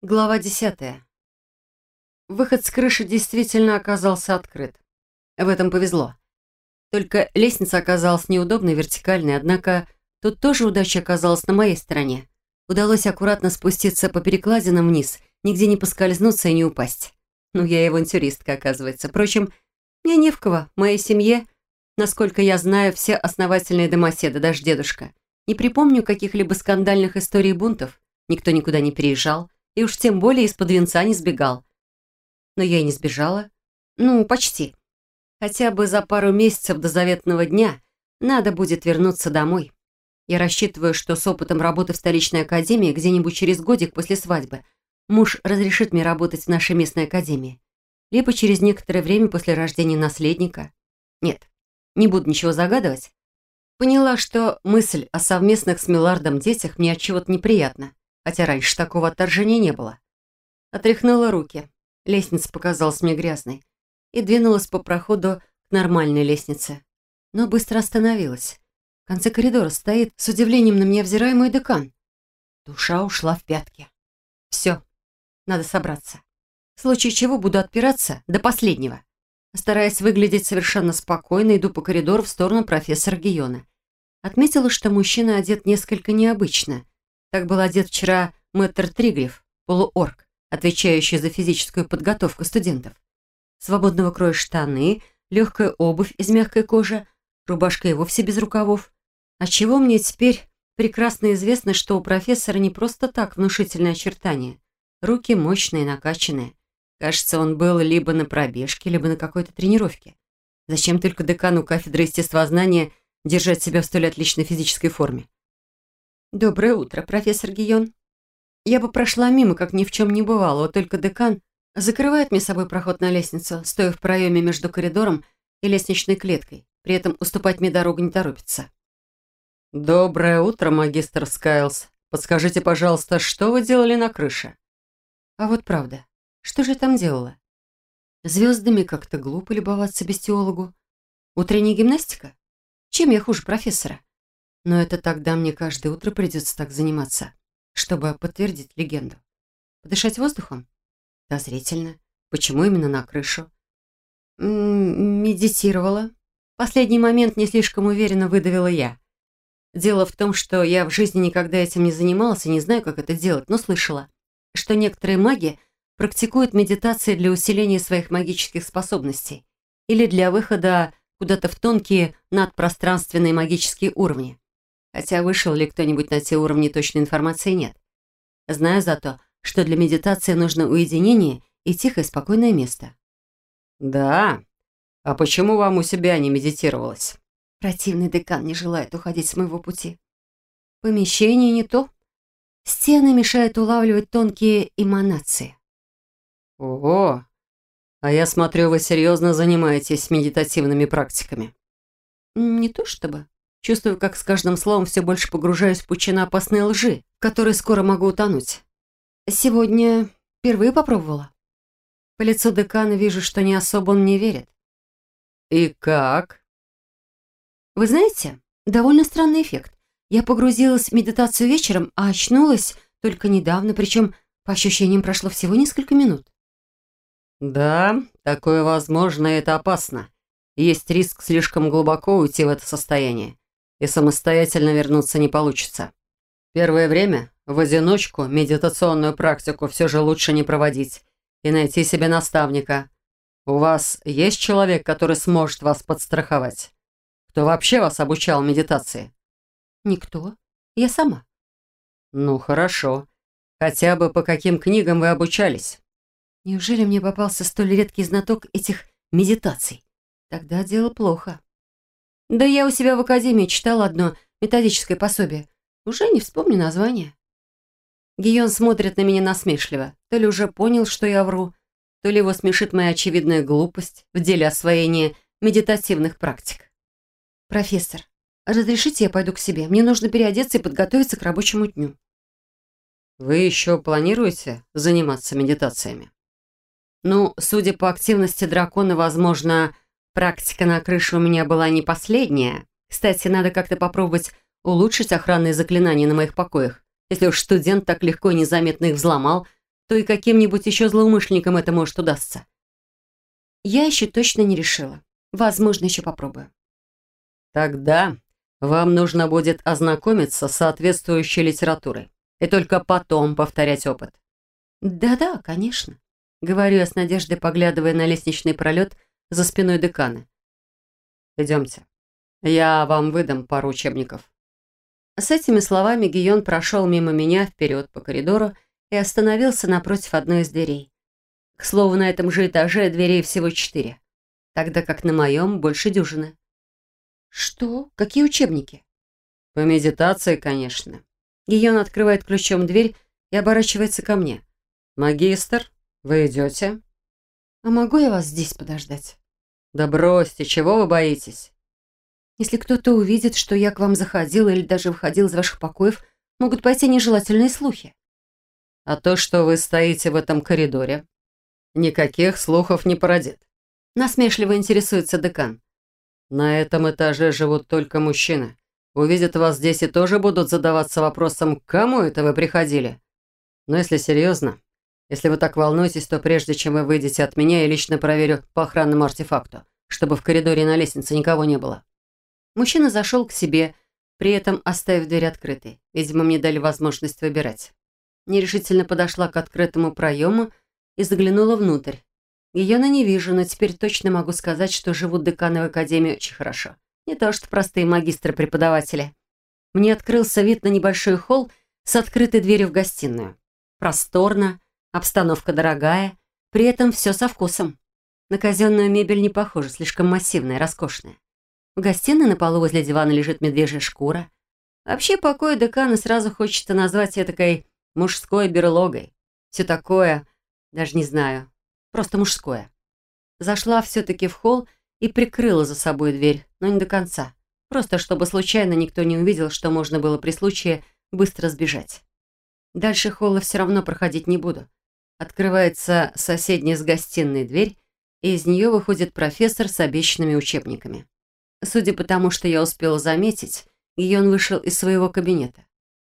Глава 10. Выход с крыши действительно оказался открыт. В этом повезло. Только лестница оказалась неудобной, вертикальной, однако тут тоже удача оказалась на моей стороне. Удалось аккуратно спуститься по перекладинам вниз, нигде не поскользнуться и не упасть. Ну, я и авантюристка, оказывается. Впрочем, мне не в кого, в моей семье, насколько я знаю, все основательные домоседы, даже дедушка. Не припомню каких-либо скандальных историй бунтов, никто никуда не переезжал. И уж тем более из-под венца не сбегал. Но я и не сбежала. Ну, почти. Хотя бы за пару месяцев до заветного дня надо будет вернуться домой. Я рассчитываю, что с опытом работы в столичной академии где-нибудь через годик после свадьбы муж разрешит мне работать в нашей местной академии. Либо через некоторое время после рождения наследника. Нет, не буду ничего загадывать. Поняла, что мысль о совместных с Милардом детях мне отчего-то неприятна. Хотя раньше такого отторжения не было. Отряхнула руки. Лестница показалась мне грязной. И двинулась по проходу к нормальной лестнице. Но быстро остановилась. В конце коридора стоит, с удивлением на меня взирая, мой декан. Душа ушла в пятки. Все, надо собраться. В случае чего буду отпираться до последнего. Стараясь выглядеть совершенно спокойно, иду по коридору в сторону профессора Гийона. Отметила, что мужчина одет несколько необычно. Так был одет вчера мэтр Триглиф, полуорк, отвечающий за физическую подготовку студентов. Свободного кроя штаны, легкая обувь из мягкой кожи, рубашка и вовсе без рукавов. Отчего мне теперь прекрасно известно, что у профессора не просто так внушительные очертания. Руки мощные, накачанные. Кажется, он был либо на пробежке, либо на какой-то тренировке. Зачем только декану кафедры естествознания держать себя в столь отличной физической форме? «Доброе утро, профессор Гийон». Я бы прошла мимо, как ни в чем не бывало, вот только декан закрывает мне собой проход на лестницу, стоя в проеме между коридором и лестничной клеткой. При этом уступать мне дорогу не торопится. «Доброе утро, магистр Скайлс. Подскажите, пожалуйста, что вы делали на крыше?» А вот правда, что же я там делала? Звездами как-то глупо любоваться бестиологу. Утренняя гимнастика? Чем я хуже профессора? Но это тогда мне каждое утро придется так заниматься, чтобы подтвердить легенду. Подышать воздухом? Подозрительно. Почему именно на крышу? Медитировала. В последний момент не слишком уверенно выдавила я. Дело в том, что я в жизни никогда этим не занималась и не знаю, как это делать, но слышала, что некоторые маги практикуют медитации для усиления своих магических способностей или для выхода куда-то в тонкие надпространственные магические уровни. Хотя вышел ли кто-нибудь на те уровни, точной информации нет. Знаю зато, что для медитации нужно уединение и тихое, спокойное место. «Да? А почему вам у себя не медитировалось?» Противный декан не желает уходить с моего пути. Помещение не то. Стены мешают улавливать тонкие эманации. «Ого! А я смотрю, вы серьезно занимаетесь медитативными практиками». Не то чтобы. Чувствую, как с каждым словом все больше погружаюсь в пучину опасной лжи, в которой скоро могу утонуть. Сегодня впервые попробовала. По лицу декана вижу, что не особо он мне верит. «И как?» Вы знаете, довольно странный эффект. Я погрузилась в медитацию вечером, а очнулась только недавно, причем, по ощущениям, прошло всего несколько минут. «Да, такое возможно, и это опасно. Есть риск слишком глубоко уйти в это состояние, и самостоятельно вернуться не получится. Первое время в одиночку медитационную практику все же лучше не проводить и найти себе наставника. У вас есть человек, который сможет вас подстраховать? Кто вообще вас обучал медитации?» Никто. Я сама. «Ну, хорошо. Хотя бы по каким книгам вы обучались?» Неужели мне попался столь редкий знаток этих медитаций? Тогда дело плохо. Да я у себя в академии читала одно методическое пособие. Уже не вспомню название. Гийон смотрит на меня насмешливо. То ли уже понял, что я вру, то ли его смешит моя очевидная глупость в деле освоения медитативных практик. «Профессор, разрешите я пойду к себе? Мне нужно переодеться и подготовиться к рабочему дню». «Вы еще планируете заниматься медитациями?» Ну, судя по активности дракона, возможно, практика на крыше у меня была не последняя. Кстати, надо как-то попробовать улучшить охранные заклинания на моих покоях. Если уж студент так легко и незаметно их взломал, то и каким-нибудь еще злоумышленникам это может удастся. Я еще точно не решила. Возможно, еще попробую. Тогда вам нужно будет ознакомиться с соответствующей литературой и только потом повторять опыт. Да-да, конечно. Говорю я с надеждой, поглядывая на лестничный пролет за спиной декана. Идемте. Я вам выдам пару учебников. С этими словами Гийон прошел мимо меня вперед по коридору и остановился напротив одной из дверей. К слову, на этом же этаже дверей всего 4, тогда как на моем больше дюжины. Что? Какие учебники? По медитации, конечно. Гийон открывает ключом дверь и оборачивается ко мне. Магистр, вы идете? А могу я вас здесь подождать? Да бросьте, чего вы боитесь? Если кто-то увидит, что я к вам заходила или даже выходил из ваших покоев, могут пойти нежелательные слухи. А то, что вы стоите в этом коридоре, никаких слухов не породит. Насмешливо интересуется декан. На этом этаже живут только мужчины. Увидят вас здесь и тоже будут задаваться вопросом, к кому это вы приходили. Но если серьезно, если вы так волнуетесь, то прежде чем вы выйдете от меня, я лично проверю по охранному артефакту, чтобы в коридоре и на лестнице никого не было. Мужчина зашел к себе, при этом оставив дверь открытой. Видимо, мне дали возможность выбирать. Нерешительно подошла к открытому проему и заглянула внутрь. Гийона не вижу, но теперь точно могу сказать, что живут деканы в академии очень хорошо. Не то что простые магистры-преподаватели. Мне открылся вид на небольшой холл с открытой дверью в гостиную. Просторно, обстановка дорогая, при этом все со вкусом. На казенную мебель не похоже, слишком массивная, роскошная. В гостиной на полу возле дивана лежит медвежья шкура. Вообще, покой декана сразу хочется назвать этакой мужской берлогой. Все такое, даже не знаю, просто мужское. Зашла все-таки в холл и прикрыла за собой дверь, но не до конца. Просто чтобы случайно никто не увидел, что можно было при случае быстро сбежать. Дальше холла все равно проходить не буду. Открывается соседняя с гостиной дверь, и из нее выходит профессор с обещанными учебниками. Судя по тому, что я успела заметить, Гийон вышел из своего кабинета.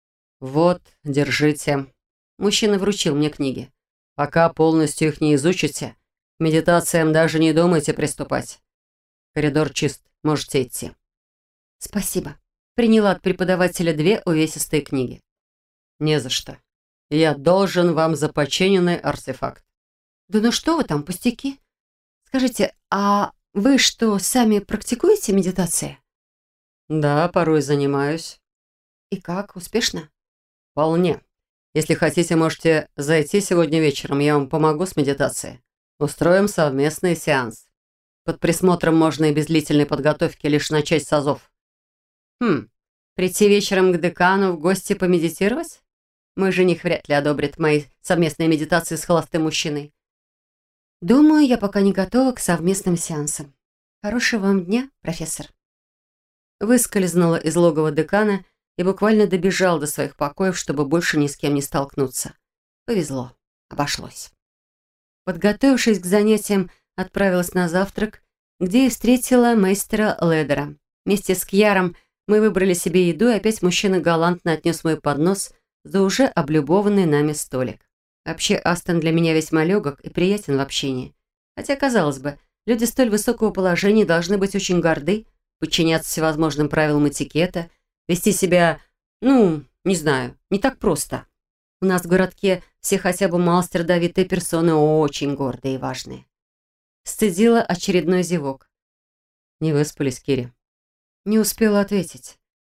Вот, держите. Мужчина вручил мне книги. Пока полностью их не изучите, к медитациям даже не думайте приступать. Коридор чист, можете идти. Спасибо. Приняла от преподавателя 2 увесистые книги. Не за что. Я должен вам за починенный артефакт. Да ну что вы там, пустяки? Скажите, а вы что, сами практикуете медитации? Да, порой занимаюсь. И как, успешно? Вполне. Если хотите, можете зайти сегодня вечером, я вам помогу с медитацией. Устроим совместный сеанс. Под присмотром можно и без длительной подготовки лишь начать с азов. Прийти вечером к декану в гости помедитировать? Мой жених вряд ли одобрит мои совместные медитации с холостым мужчиной. Думаю, я пока не готова к совместным сеансам. Хорошего вам дня, профессор. Выскользнула из логова декана и буквально добежал до своих покоев, чтобы больше ни с кем не столкнуться. Повезло, обошлось. Подготовившись к занятиям, отправилась на завтрак, где и встретила мейстера Ледера. Вместе с Кьяром мы выбрали себе еду, и опять мужчина галантно отнес мой поднос за уже облюбованный нами столик. Вообще, Астон для меня весьма легок и приятен в общении. Хотя, казалось бы, люди столь высокого положения должны быть очень горды, подчиняться всевозможным правилам этикета, вести себя, не знаю, не так просто. У нас в городке все хотя бы малость родовитые персоны очень гордые и важные. Стыдила очередной зевок. Не выспались, Кири? Не успела ответить.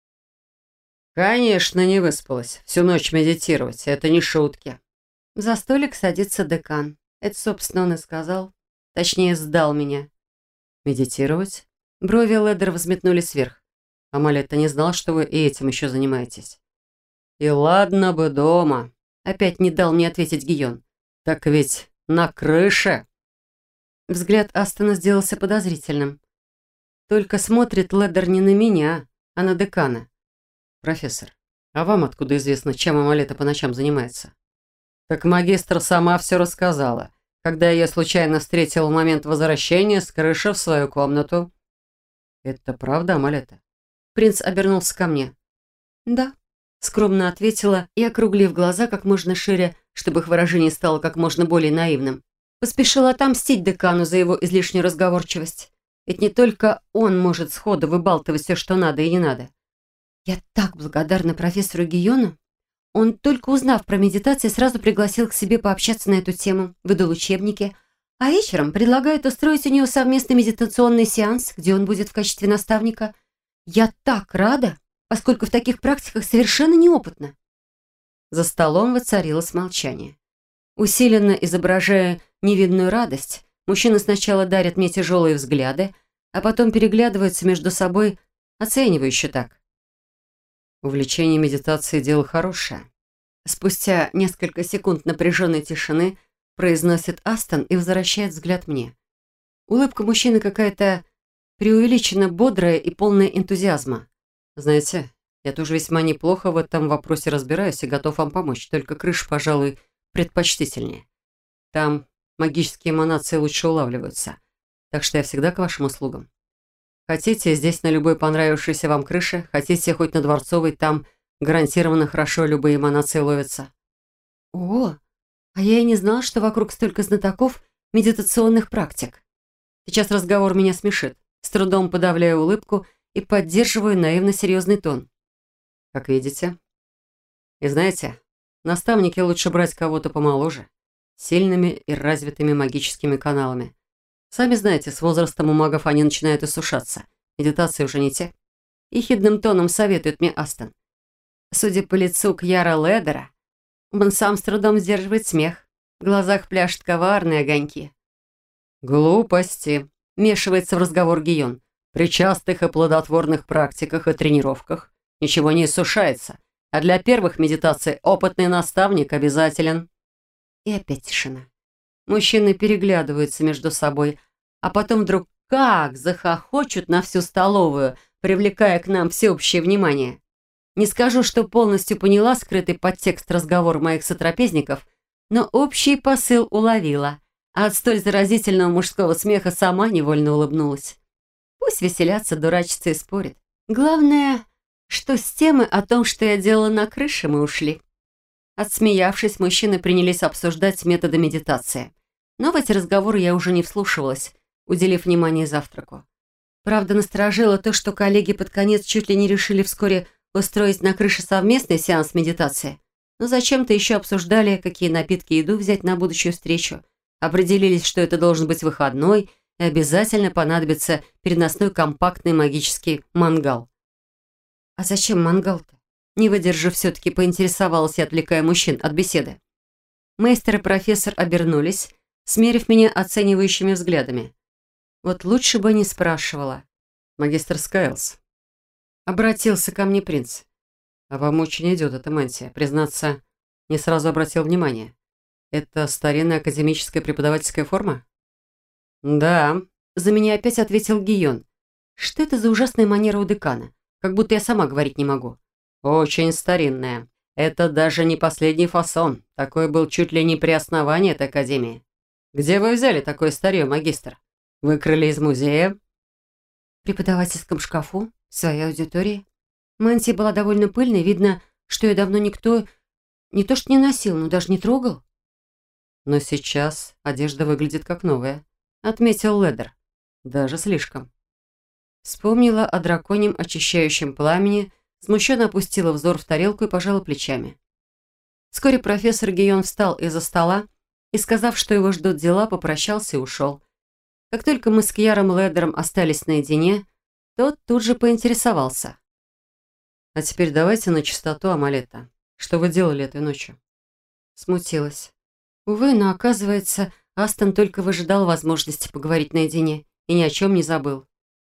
Конечно, не выспалась. Всю ночь медитировать. Это не шутки. За столик садится декан. Это, собственно, он и сказал. Точнее, сдал меня. Медитировать? Брови Ледера взметнулись вверх. Амалия, ты не знал, что вы и этим еще занимаетесь? И ладно бы дома. Опять не дал мне ответить Гийон. Так ведь на крыше. Взгляд Астона сделался подозрительным. Только смотрит Ледер не на меня, а на декана. Профессор, а вам откуда известно, чем Амалета по ночам занимается? Так магистр сама все рассказала, когда я случайно встретил в момент возвращения с крыши в свою комнату. Это правда, Амалета? Принц обернулся ко мне. Да, скромно ответила и, округлив глаза как можно шире, чтобы их выражение стало как можно более наивным. Поспешила отомстить декану за его излишнюю разговорчивость. Ведь не только он может сходу выбалтывать все, что надо и не надо. Я так благодарна профессору Гийону. Он, только узнав про медитации, сразу пригласил к себе пообщаться на эту тему, выдал учебники, а вечером предлагает устроить у него совместный медитационный сеанс, где он будет в качестве наставника. Я так рада, поскольку в таких практиках совершенно неопытна. За столом воцарилось молчание. Усиленно изображая невидную радость, мужчины сначала дарят мне тяжелые взгляды, а потом переглядываются между собой, оценивающе так. Увлечение медитацией – дело хорошее. Спустя несколько секунд напряженной тишины произносит Астон и возвращает взгляд мне. Улыбка мужчины какая-то преувеличенно бодрая и полная энтузиазма. Знаете, я тоже весьма неплохо в этом вопросе разбираюсь и готов вам помочь, только крыша, пожалуй, предпочтительнее. Там магические эманации лучше улавливаются, так что я всегда к вашим услугам. Хотите, здесь на любой понравившейся вам крыше, хотите хоть на Дворцовой, там гарантированно хорошо любые эманации ловятся. О, а я и не знала, что вокруг столько знатоков медитационных практик. Сейчас разговор меня смешит. С трудом подавляю улыбку и поддерживаю наивно-серьезный тон. Как видите. И знаете, наставники лучше брать кого-то помоложе, сильными и развитыми магическими каналами. Сами знаете, с возрастом у магов они начинают иссушаться. Медитации уже не те. Ехидным тоном советует мне Астон. Судя по лицу Кьяра Ледера, он сам с трудом сдерживает смех. В глазах пляшут коварные огоньки. «Глупости», — вмешивается в разговор Гийон. «При частых и плодотворных практиках и тренировках ничего не иссушается, а для первых медитаций опытный наставник обязателен». И опять тишина. Мужчины переглядываются между собой, а потом вдруг как захохочут на всю столовую, привлекая к нам всеобщее внимание. Не скажу, что полностью поняла скрытый подтекст разговора моих сотрапезников, но общий посыл уловила, а от столь заразительного мужского смеха сама невольно улыбнулась. Пусть веселятся, дурачатся и спорят. Главное, что с темы о том, что я делала на крыше, мы ушли. Отсмеявшись, мужчины принялись обсуждать методы медитации. Но в эти разговоры я уже не вслушивалась, уделив внимание завтраку. Правда, насторожило то, что коллеги под конец чуть ли не решили вскоре устроить на крыше совместный сеанс медитации. Но зачем-то еще обсуждали, какие напитки и еду взять на будущую встречу. Определились, что это должен быть выходной и обязательно понадобится переносной компактный магический мангал. А зачем мангал-то? Не выдержав, все-таки поинтересовалась и отвлекая мужчин от беседы. Мейстер и профессор обернулись, смерив меня оценивающими взглядами. Вот лучше бы не спрашивала. «Магистр Скайлс», — обратился ко мне принц. «А вам очень идет эта мантия. Признаться, не сразу обратил внимание. Это старинная академическая преподавательская форма?» «Да», — за меня опять ответил Гийон. «Что это за ужасная манера у декана? Как будто я сама говорить не могу». «Очень старинная. Это даже не последний фасон. Такой был чуть ли не при основании этой академии. Где вы взяли такое старье, магистр? Выкрали из музея?» «В преподавательском шкафу, в своей аудитории. Мантия была довольно пыльной, видно, что ее давно никто не то что не носил, но даже не трогал». «Но сейчас одежда выглядит как новая», — отметил Ледер. «Даже слишком». Вспомнила о драконьем очищающем пламени, смущенно опустила взор в тарелку и пожала плечами. Вскоре профессор Гийон встал из-за стола и, сказав, что его ждут дела, попрощался и ушел. Как только мы с Кьяром Ледером остались наедине, тот тут же поинтересовался. «А теперь давайте на чистоту, Амалета. Что вы делали этой ночью?» Смутилась. Увы, но оказывается, Астон только выжидал возможности поговорить наедине и ни о чем не забыл.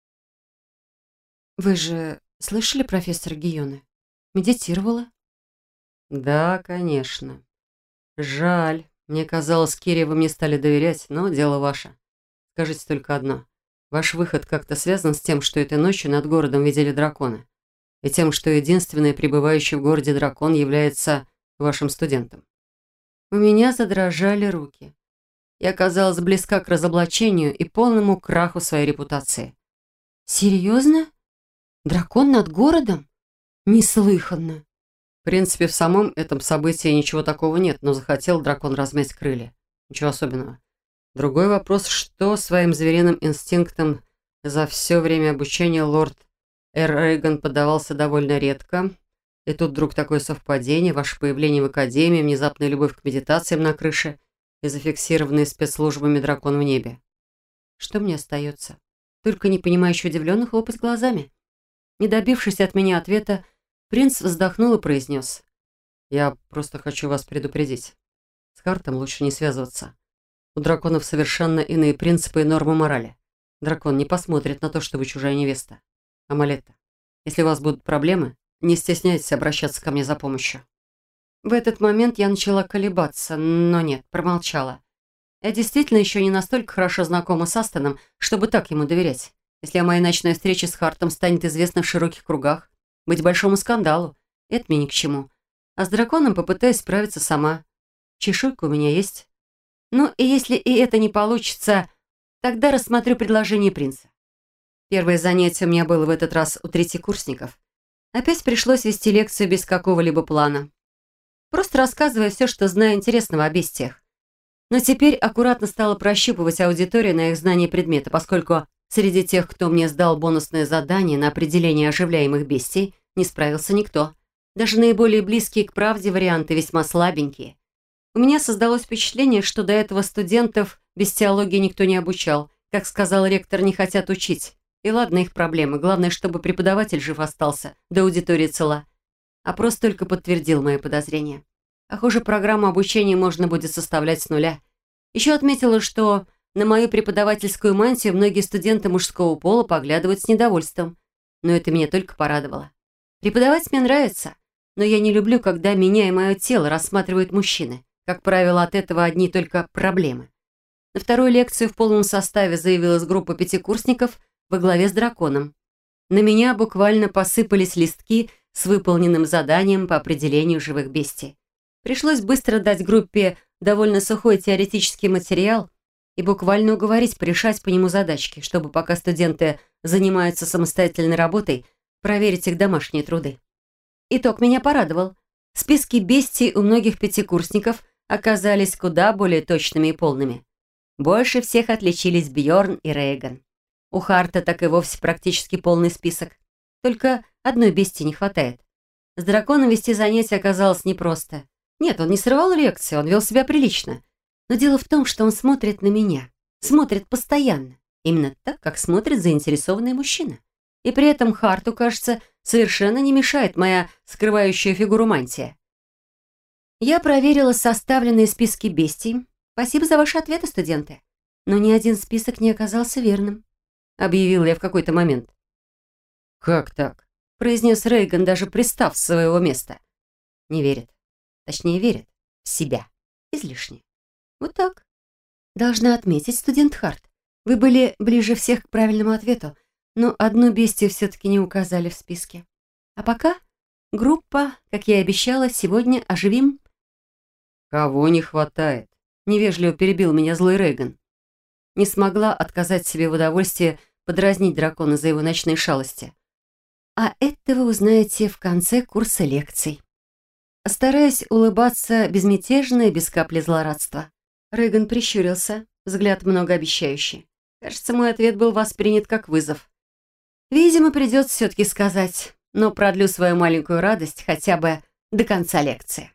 «Вы же слышали профессора Гийона? Медитировала?» «Да, конечно. Жаль. Мне казалось, Кире, вы мне стали доверять, но дело ваше. Скажите только одно. Ваш выход как-то связан с тем, что этой ночью над городом видели дракона, и тем, что единственный пребывающий в городе дракон является вашим студентом?» У меня задрожали руки. Я оказалась близка к разоблачению и полному краху своей репутации. «Серьезно? Дракон над городом? Неслыханно!» В принципе, в самом этом событии ничего такого нет, но захотел дракон размять крылья. Ничего особенного. Другой вопрос, что своим звериным инстинктом за все время обучения лорд Рейган поддавался довольно редко. И тут вдруг такое совпадение, ваше появление в Академии, внезапная любовь к медитациям на крыше и зафиксированный спецслужбами дракон в небе. Что мне остается? Только непонимающе удивленно хлопать глазами. Не добившись от меня ответа, принц вздохнул и произнес. Я просто хочу вас предупредить. С Хартом лучше не связываться. У драконов совершенно иные принципы и нормы морали. Дракон не посмотрит на то, что вы чужая невеста. Амалетта, если у вас будут проблемы, не стесняйтесь обращаться ко мне за помощью. В этот момент я начала колебаться, но нет, промолчала. Я действительно еще не настолько хорошо знакома с Астоном, чтобы так ему доверять. Если о моей ночной встрече с Хартом станет известно в широких кругах, быть большому скандалу, это мне ни к чему. А с драконом попытаюсь справиться сама. Чешуйка у меня есть. Ну, и если и это не получится, тогда рассмотрю предложение принца. Первое занятие у меня было в этот раз у третьекурсников. Опять пришлось вести лекцию без какого-либо плана. Просто рассказывая все, что знаю интересного о бестиях. Но теперь аккуратно стала прощупывать аудиторию на их знание предмета, поскольку среди тех, кто мне сдал бонусное задание на определение оживляемых бестий, не справился никто. Даже наиболее близкие к правде варианты весьма слабенькие. У меня создалось впечатление, что до этого студентов без теологии никто не обучал. Как сказал ректор, не хотят учить. И ладно их проблемы, главное, чтобы преподаватель жив остался, да аудитория цела. Опрос только подтвердил мои подозрения. Похоже, программу обучения можно будет составлять с нуля. Еще отметила, что на мою преподавательскую мантию многие студенты мужского пола поглядывают с недовольством. Но это меня только порадовало. Преподавать мне нравится, но я не люблю, когда меня и мое тело рассматривают мужчины. Как правило, от этого одни только проблемы. На вторую лекцию в полном составе заявилась группа пятикурсников во главе с драконом. На меня буквально посыпались листки с выполненным заданием по определению живых бестий. Пришлось быстро дать группе довольно сухой теоретический материал и буквально уговорить порешать по нему задачки, чтобы пока студенты занимаются самостоятельной работой, проверить их домашние труды. Итог меня порадовал. Списки бестий у многих пятикурсников оказались куда более точными и полными. Больше всех отличились Бьорн и Рейган. У Харта так и вовсе практически полный список. Только одной бестии не хватает. С драконом вести занятия оказалось непросто. Нет, он не срывал лекции, он вел себя прилично. Но дело в том, что он смотрит на меня. Смотрит постоянно. Именно так, как смотрит заинтересованный мужчина. И при этом Харту, кажется, совершенно не мешает моя скрывающая фигуру мантия. Я проверила составленные списки бестий. Спасибо за ваши ответы, студенты. Но ни один список не оказался верным, объявил я в какой-то момент. «Как так?» — произнес Рейган, даже пристав с своего места. Не верит. Точнее, верит в себя. Излишне. Вот так. Должна отметить, студент Харт, вы были ближе всех к правильному ответу, но одну бестию все-таки не указали в списке. А пока группа, как я и обещала, сегодня оживим. «Кого не хватает?» — невежливо перебил меня злой Рейган. Не смогла отказать себе в удовольствии подразнить дракона за его ночные шалости. А это вы узнаете в конце курса лекций. Стараясь улыбаться безмятежно и без капли злорадства, Рейган прищурился, взгляд многообещающий. Кажется, мой ответ был воспринят как вызов. Видимо, придется все-таки сказать, но продлю свою маленькую радость хотя бы до конца лекции.